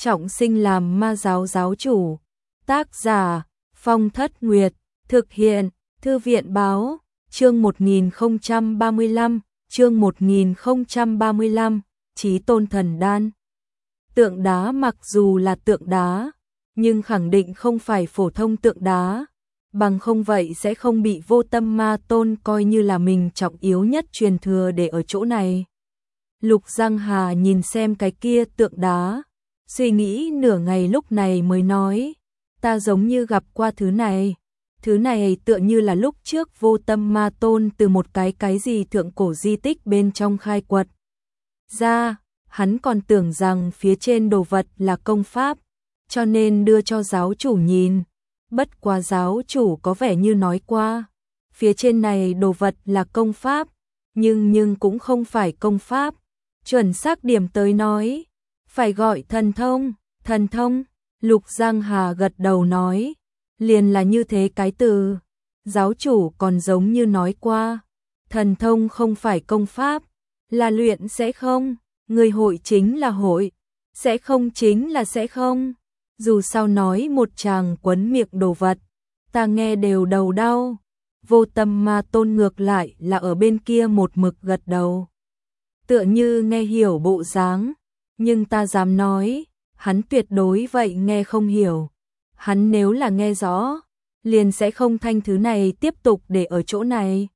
trọng sinh làm ma giáo giáo chủ. Tác giả Phong Thất Nguyệt, thực hiện Thư viện báo, chương 1035, chương 1035, Chí Tôn Thần Đan. Tượng đá mặc dù là tượng đá, nhưng khẳng định không phải phổ thông tượng đá, bằng không vậy sẽ không bị Vô Tâm Ma Tôn coi như là mình trọng yếu nhất truyền thừa để ở chỗ này. Lục Giang Hà nhìn xem cái kia tượng đá, suy nghĩ nửa ngày lúc này mới nói, ta giống như gặp qua thứ này tựa như là lúc trước Vô Tâm Ma Tôn từ một cái gì thượng cổ di tích bên trong khai quật ra, hắn còn tưởng rằng phía trên đồ vật là công pháp, cho nên đưa cho giáo chủ nhìn. Bất quá giáo chủ có vẻ như nói qua, phía trên này đồ vật là công pháp, nhưng cũng không phải công pháp. Chuẩn xác điểm tới nói, phải gọi thần thông. Lục Giang Hà gật đầu nói, liền là như thế cái từ. Giáo chủ còn giống như nói qua, thần thông không phải công pháp, là luyện sẽ không, người hội chính là hội, sẽ không chính là sẽ không. Dù sao nói một tràng quấn miệng đồ vật, ta nghe đều đầu đau. Vô Tâm Ma Tôn ngược lại là ở bên kia một mực gật đầu, tựa như nghe hiểu bộ dáng, nhưng ta dám nói, hắn tuyệt đối vậy nghe không hiểu. Hắn nếu là nghe rõ, liền sẽ không thanh thứ này tiếp tục để ở chỗ này.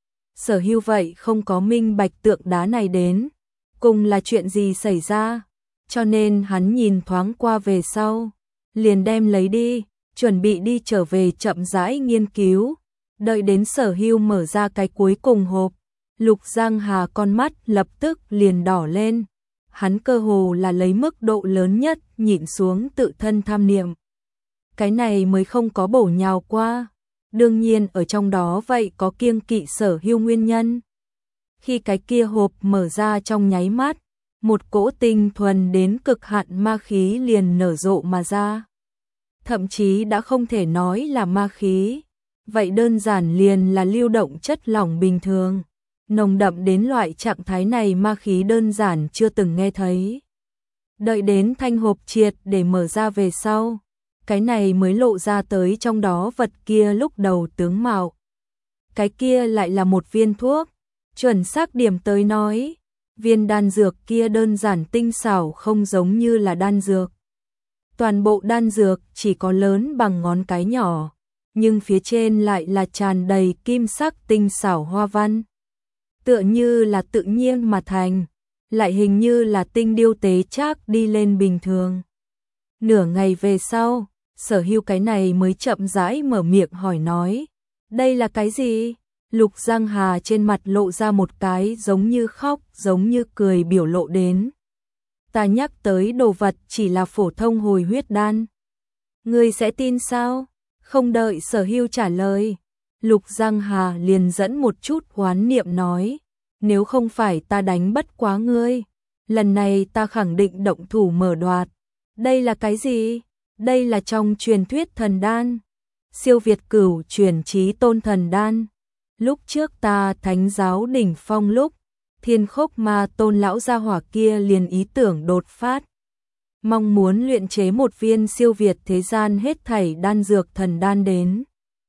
Sở Hưu vậy không có minh bạch tượng đá này đến cùng là chuyện gì xảy ra, cho nên hắn nhìn thoáng qua về sau, liền đem lấy đi, chuẩn bị đi trở về chậm rãi nghiên cứu. Đợi đến Sở Hưu mở ra cái cuối cùng hộp, Lục Giang Hà con mắt lập tức liền đỏ lên. Hắn cơ hồ là lấy mức độ lớn nhất nhịn xuống tự thân tham niệm. Cái này mới không có bổ nhào qua. Đương nhiên ở trong đó vậy có kiêng kỵ Sở Hưu nguyên nhân. Khi cái kia hộp mở ra trong nháy mắt, một cỗ tinh thuần đến cực hạn ma khí liền nở rộ mà ra. Thậm chí đã không thể nói là ma khí, vậy đơn giản liền là lưu động chất lỏng bình thường. Nồng đậm đến loại trạng thái này ma khí đơn giản chưa từng nghe thấy. Đợi đến thanh hộp triệt để mở ra về sau, cái này mới lộ ra tới trong đó vật kia lúc đầu tướng mạo. Cái kia lại là một viên thuốc, chuẩn xác điểm tới nói, viên đan dược kia đơn giản tinh xảo không giống như là đan dược. Toàn bộ đan dược chỉ có lớn bằng ngón cái nhỏ, nhưng phía trên lại là tràn đầy kim sắc tinh xảo hoa văn. Tựa như là tự nhiên mà thành, lại hình như là tinh điêu tế trác đi lên bình thường. Nửa ngày về sau, Sở Hưu cái này mới chậm rãi mở miệng hỏi nói, đây là cái gì? Lục Giang Hà trên mặt lộ ra một cái giống như khóc, giống như cười biểu lộ đến. Ta nhắc tới đồ vật chỉ là phổ thông hồi huyết đan. Ngươi sẽ tin sao? Không đợi Sở Hưu trả lời, Lục Giang Hà liền dẫn một chút oán niệm nói, nếu không phải ta đánh bất quá ngươi, lần này ta khẳng định động thủ mở đoạt. Đây là cái gì? Đây là trong truyền thuyết thần đan, siêu việt cửu truyền Chí Tôn thần đan. Lúc trước ta thánh giáo đỉnh phong lúc, Thiên Khốc Ma Tôn lão gia hỏa kia liền ý tưởng đột phát, mong muốn luyện chế một viên siêu việt thế gian hết thảy đan dược thần đan đến.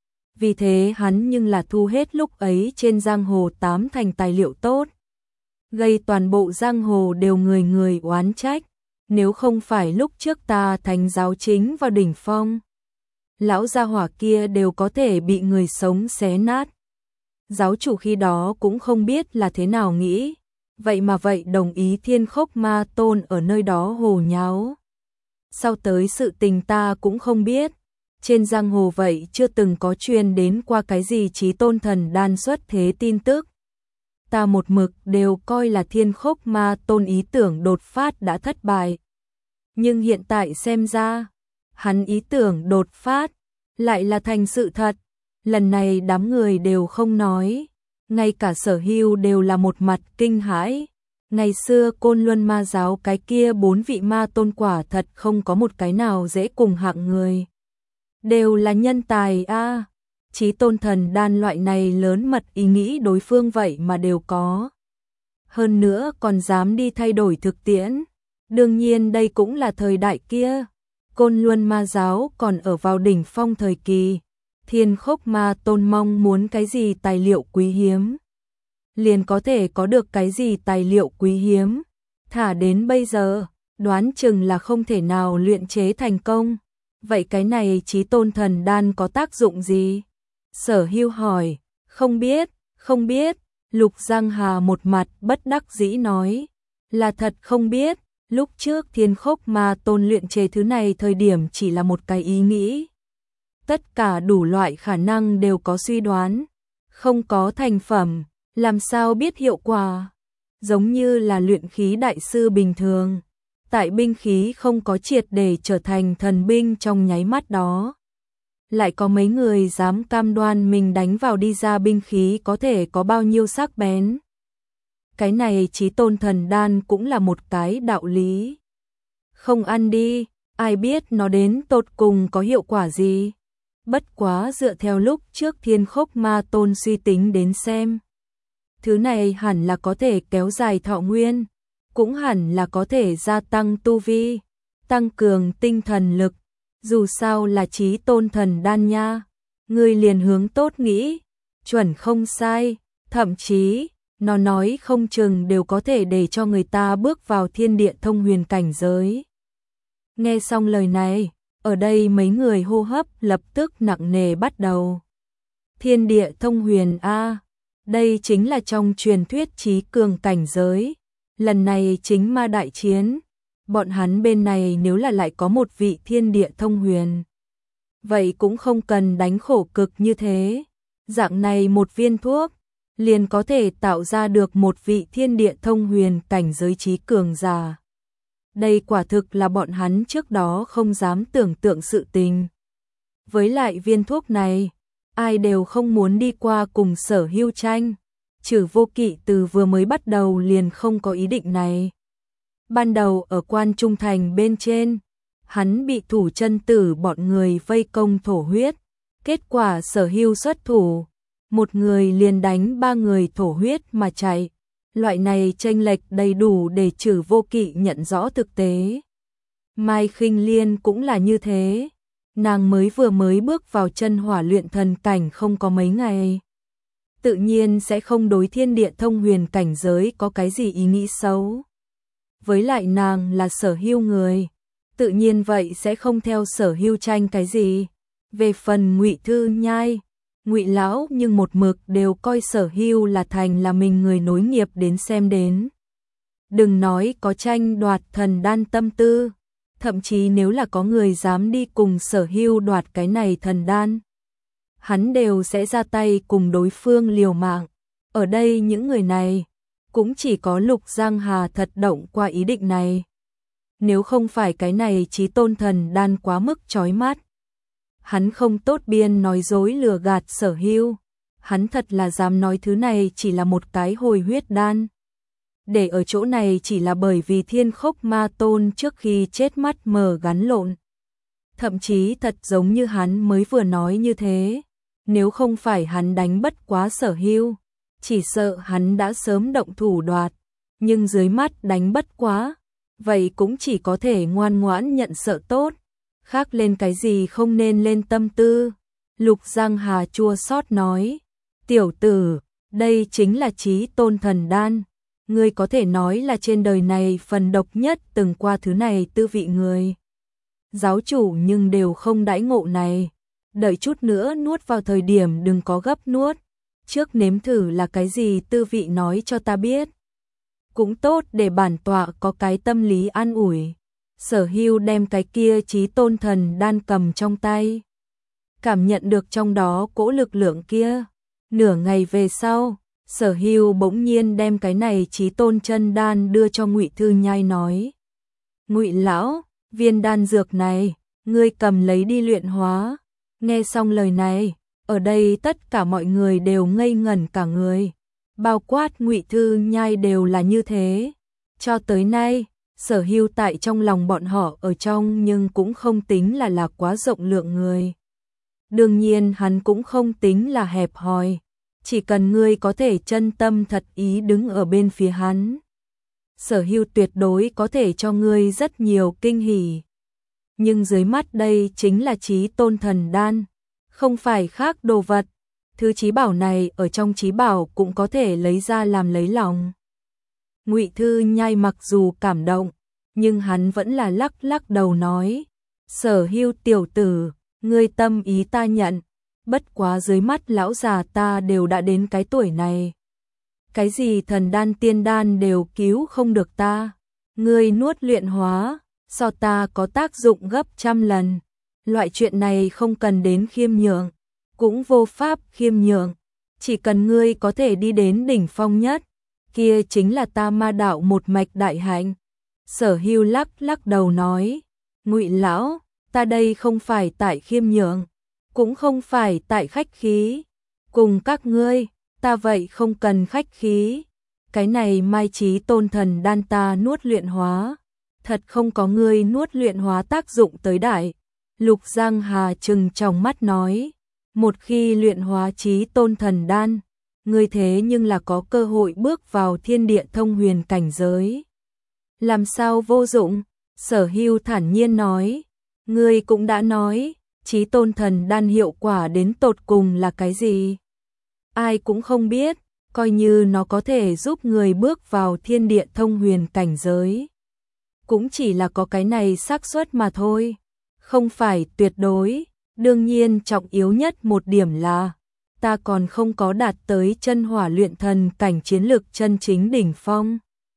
Vì thế hắn nhưng là thu hết lúc ấy trên giang hồ 8 thành tài liệu tốt, gây toàn bộ giang hồ đều người người oán trách, nếu không phải lúc trước ta thánh giáo chính vào đỉnh phong, lão gia hỏa kia đều có thể bị người sống xé nát. Giáo chủ khi đó cũng không biết là thế nào nghĩ, vậy mà vậy đồng ý Thiên Khốc Ma Tôn ở nơi đó hồ nháo. Sau tới sự tình ta cũng không biết, trên giang hồ vậy chưa từng có truyền đến qua cái gì Chí Tôn thần đan xuất thế tin tức. Ta một mực đều coi là Thiên Khốc Ma Tôn ý tưởng đột phát đã thất bại. Nhưng hiện tại xem ra, hắn ý tưởng đột phát lại là thành sự thật. Lần này đám người đều không nói, ngay cả Sở Hưu đều là một mặt kinh hãi. Ngày xưa Côn Luân Ma giáo cái kia 4 vị ma tôn quả thật không có một cái nào dễ cùng hạng người. Đều là nhân tài a. Chí Tôn thần đan loại này lớn mật ý nghĩ đối phương vậy mà đều có. Hơn nữa còn dám đi thay đổi thực tiễn. Đương nhiên đây cũng là thời đại kia, Côn Luân ma giáo còn ở vào đỉnh phong thời kỳ, Thiên Khốc Ma Tôn mong muốn cái gì tài liệu quý hiếm, liền có thể có được cái gì tài liệu quý hiếm, thả đến bây giờ, đoán chừng là không thể nào luyện chế thành công. Vậy cái này Chí Tôn Thần Đan có tác dụng gì? Sở Hưu hỏi, không biết, Lục Giang Hà một mặt bất đắc dĩ nói, là thật không biết, lúc trước Thiên Khốc Ma Tôn luyện chế thứ này thời điểm chỉ là một cái ý nghĩ. Tất cả đủ loại khả năng đều có suy đoán, không có thành phẩm, làm sao biết hiệu quả? Giống như là luyện khí đại sư bình thường, tại binh khí không có triệt để trở thành thần binh trong nháy mắt đó. Lại có mấy người dám cam đoan mình đánh vào đi ra binh khí có thể có bao nhiêu sắc bén. Cái này Chí Tôn Thần Đan cũng là một cái đạo lý. Không ăn đi, ai biết nó đến tột cùng có hiệu quả gì. Bất quá dựa theo lúc trước Thiên Khốc Ma Tôn suy tính đến xem. Thứ này hẳn là có thể kéo dài thọ nguyên, cũng hẳn là có thể gia tăng tu vi, tăng cường tinh thần lực. Dù sao là Chí Tôn Thần Đan nha, ngươi liền hướng tốt nghĩ, chuẩn không sai, thậm chí, nó nói không chừng đều có thể để cho người ta bước vào thiên địa thông huyền cảnh giới. Nghe xong lời này, ở đây mấy người hô hấp lập tức nặng nề bắt đầu. Thiên địa thông huyền a, đây chính là trong truyền thuyết trí cường cảnh giới. Lần này chính ma đại chiến, bọn hắn bên này nếu là lại có một vị thiên địa thông huyền, vậy cũng không cần đánh khổ cực như thế. Dạng này một viên thuốc, liền có thể tạo ra được một vị thiên địa thông huyền cảnh giới trí cường giả. Đây quả thực là bọn hắn trước đó không dám tưởng tượng sự tình. Với lại viên thuốc này, ai đều không muốn đi qua cùng Sở Hưu tranh. Trừ Vô Kỵ từ vừa mới bắt đầu liền không có ý định này. Ban đầu ở Quan Trung Thành bên trên, hắn bị Thủ Chân Tử bọn người vây công thổ huyết. Kết quả Sở Hưu xuất thủ, một người liền đánh ba người thổ huyết mà chạy. Loại này chênh lệch đầy đủ để Trừ Vô Kỵ nhận rõ thực tế. Mai Khinh Liên cũng là như thế. Nàng vừa mới bước vào chân hỏa luyện thần cảnh không có mấy ngày. Tự nhiên sẽ không đối thiên địa thông huyền cảnh giới có cái gì ý nghĩ xấu. Với lại nàng là Sở Hưu người, tự nhiên vậy sẽ không theo Sở Hưu tranh cái gì. Về phần Ngụy Thư Nhai, Ngụy lão nhưng một mực đều coi Sở Hưu là thành là mình người nối nghiệp đến xem đến. Đừng nói có tranh đoạt thần đan tâm tư, thậm chí nếu là có người dám đi cùng Sở Hưu đoạt cái này thần đan, hắn đều sẽ ra tay cùng đối phương liều mạng. Ở đây những người này, cũng chỉ có Lục Giang Hà thật động qua ý định này. Nếu không phải cái này Chí Tôn Thần Đan quá mức chói mắt, hắn không tốt biên nói dối lừa gạt Sở Hưu. Hắn thật là dám nói thứ này chỉ là một cái hồi huyết đan. Để ở chỗ này chỉ là bởi vì Thiên Khốc Ma Tôn trước khi chết mắt mờ gắn lộn. Thậm chí thật giống như hắn mới vừa nói như thế. Nếu không phải hắn đánh bất quá Sở Hưu, chỉ sợ hắn đã sớm động thủ đoạt. Nhưng dưới mắt đánh bất quá, vậy cũng chỉ có thể ngoan ngoãn nhận sợ tốt. Khác lên cái gì không nên lên tâm tư. Lục Giang Hà chua xót nói, tiểu tử, đây chính là Chí Tôn Thần Đan. Ngươi có thể nói là trên đời này phần độc nhất từng qua thứ này tư vị người. Giáo chủ nhưng đều không đãi ngộ này. Đợi chút nữa nuốt vào thời điểm đừng có gấp nuốt. Trước nếm thử là cái gì tư vị nói cho ta biết. Cũng tốt để bản tọa có cái tâm lý an ủi. Sở Hưu đem cái kia Chí Tôn Thần Đan cầm trong tay. Cảm nhận được trong đó cỗ lực lượng kia. Nửa ngày về sau, Sở Hưu bỗng nhiên đem cái này Chí Tôn Chân Đan đưa cho Ngụy Thư Nhai nói. Ngụy lão, viên đan dược này, ngươi cầm lấy đi luyện hóa. Nghe xong lời này, ở đây tất cả mọi người đều ngây ngẩn cả người. Bao quát Ngụy Thư Nhai đều là như thế. Cho tới nay, Sở Hưu tại trong lòng bọn họ ở trong nhưng cũng không tính là quá rộng lượng người. Đương nhiên hắn cũng không tính là hẹp hòi. Chỉ cần ngươi có thể chân tâm thật ý đứng ở bên phía hắn, Sở Hưu tuyệt đối có thể cho ngươi rất nhiều kinh hỉ. Nhưng dưới mắt đây chính là Chí Tôn Thần Đan, không phải khác đồ vật. Thứ chí bảo này ở trong chí bảo cũng có thể lấy ra làm lấy lòng. Ngụy Thư Nhai mặc dù cảm động, nhưng hắn vẫn là lắc lắc đầu nói, Sở Hưu tiểu tử, ngươi tâm ý ta nhận, bất quá dưới mắt lão già ta đều đã đến cái tuổi này. Cái gì thần đan tiên đan đều cứu không được ta, ngươi nuốt luyện hóa, so ta có tác dụng gấp trăm lần. Loại chuyện này không cần đến khiêm nhượng, cũng vô pháp khiêm nhượng, chỉ cần ngươi có thể đi đến đỉnh phong nhất, kia chính là ta ma đạo một mạch đại hạnh. Sở Hưu lắc lắc đầu nói, Ngụy lão, ta đây không phải tại khiêm nhượng, cũng không phải tại khách khí, cùng các ngươi, ta vậy không cần khách khí. Cái này Mai Chí Tôn Thần Đan ta nuốt luyện hóa, thật không có ngươi nuốt luyện hóa tác dụng tới đại. Lục Giang Hà trừng trong mắt nói, một khi luyện hóa Chí Tôn Thần Đan, ngươi thế nhưng là có cơ hội bước vào thiên địa thông huyền cảnh giới. Làm sao vô dụng? Sở Hưu thản nhiên nói, ngươi cũng đã nói, Chí Tôn Thần Đan hiệu quả đến tột cùng là cái gì? Ai cũng không biết, coi như nó có thể giúp người bước vào thiên địa thông huyền cảnh giới. Cũng chỉ là có cái này xác suất mà thôi, không phải tuyệt đối. Đương nhiên trọng yếu nhất một điểm là, ta còn không có đạt tới chân hỏa luyện thần cảnh chiến lực chân chính đỉnh phong.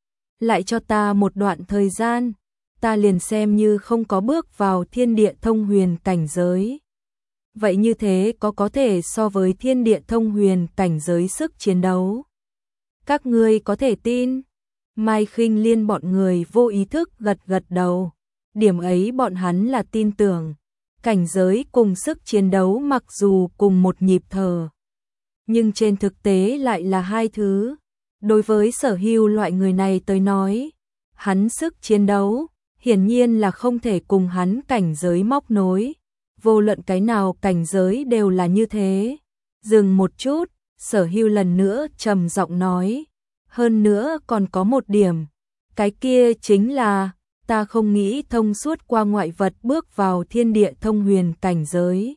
Lại cho ta một đoạn thời gian, ta liền xem như không có bước vào thiên địa thông huyền cảnh giới. Vậy như thế có thể so với thiên địa thông huyền cảnh giới sức chiến đấu? Các ngươi có thể tin? Mai Khinh Liên bọn người vô ý thức gật gật đầu. Điểm ấy bọn hắn là tin tưởng. Cảnh giới cùng sức chiến đấu mặc dù cùng một nhịp thở, nhưng trên thực tế lại là hai thứ. Đối với Sở Hưu loại người này tới nói, hắn sức chiến đấu hiển nhiên là không thể cùng hắn cảnh giới móc nối. Vô luận cái nào cảnh giới đều là như thế. Dừng một chút, Sở Hưu lần nữa trầm giọng nói, hơn nữa còn có một điểm, cái kia chính là ta không nghĩ thông suốt qua ngoại vật bước vào thiên địa thông huyền cảnh giới.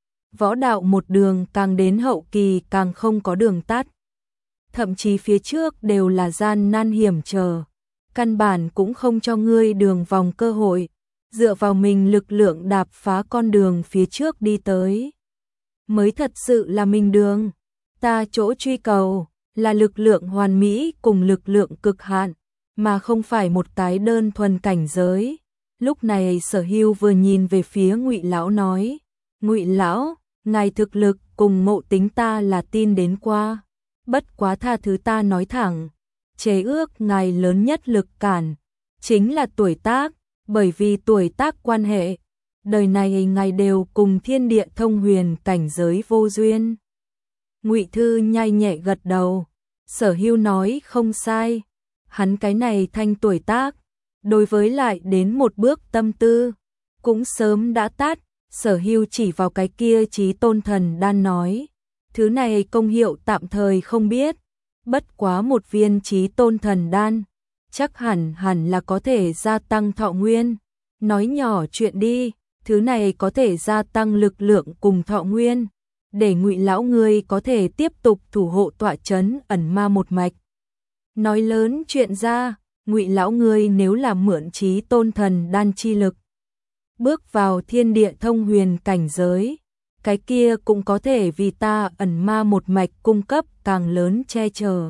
Võ đạo một đường càng đến hậu kỳ càng không có đường tắt. Thậm chí phía trước đều là gian nan hiểm trở, căn bản cũng không cho ngươi đường vòng cơ hội, dựa vào mình lực lượng đạp phá con đường phía trước đi tới. Mới thật sự là mình đường, ta chỗ truy cầu là lực lượng hoàn mỹ cùng lực lượng cực hạn, mà không phải một cái đơn thuần cảnh giới. Lúc này Sở Hưu vừa nhìn về phía Ngụy lão nói, Ngụy lão, ngài thực lực cùng ngộ tính ta là tin đến qua, bất quá tha thứ ta nói thẳng, chế ước ngài lớn nhất lực cản chính là tuổi tác, bởi vì tuổi tác quan hệ, đời này ngài đều cùng thiên địa thông huyền cảnh giới vô duyên. Ngụy Thư Nhai nhẹ gật đầu, Sở Hưu nói không sai, hắn cái này thanh tuổi tác, đối với lại đến một bước tâm tư, cũng sớm đã tát. Sở Hưu chỉ vào cái kia Chí Tôn Thần Đan nói, thứ này công hiệu tạm thời không biết, bất quá một viên Chí Tôn Thần Đan, chắc hẳn là có thể gia tăng thọ nguyên. Nói nhỏ chuyện đi, thứ này có thể gia tăng lực lượng cùng thọ nguyên, để Ngụy lão ngươi có thể tiếp tục thủ hộ tọa trấn ẩn ma một mạch. Nói lớn chuyện ra, Ngụy lão ngươi nếu là mượn Chí Tôn Thần Đan chi lực, bước vào thiên địa thông huyền cảnh giới, cái kia cũng có thể vì ta ẩn ma một mạch cung cấp càng lớn che chở.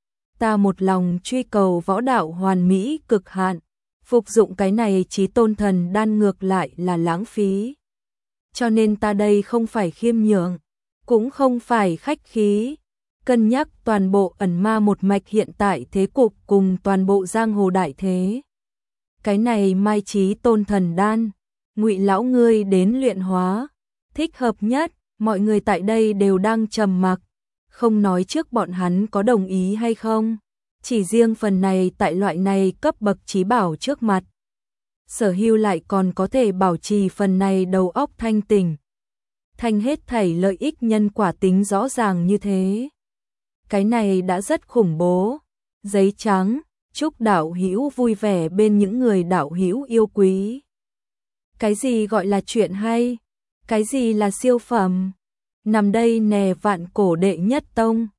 Ta một lòng truy cầu võ đạo hoàn mỹ cực hạn, phục dụng cái này Chí Tôn Thần Đan ngược lại là lãng phí. Cho nên ta đây không phải khiêm nhượng, cũng không phải khách khí, cân nhắc toàn bộ ẩn ma một mạch hiện tại thế cục cùng toàn bộ giang hồ đại thế. Cái này Mai Chí Tôn Thần Đan, Ngụy lão ngươi đến luyện hóa, thích hợp nhất. Mọi người tại đây đều đang trầm mặc, không nói trước bọn hắn có đồng ý hay không, chỉ riêng phần này tại loại này cấp bậc chí bảo trước mặt, Sở Hưu lại còn có thể bảo trì phần này đầu óc thanh tỉnh, thanh hết thảy lợi ích nhân quả tính rõ ràng như thế. Cái này đã rất khủng bố. Giấy trắng, chúc đạo hữu vui vẻ bên những người đạo hữu yêu quý. Cái gì gọi là chuyện hay? Cái gì là siêu phẩm? Nằm đây nè vạn cổ đệ nhất tông.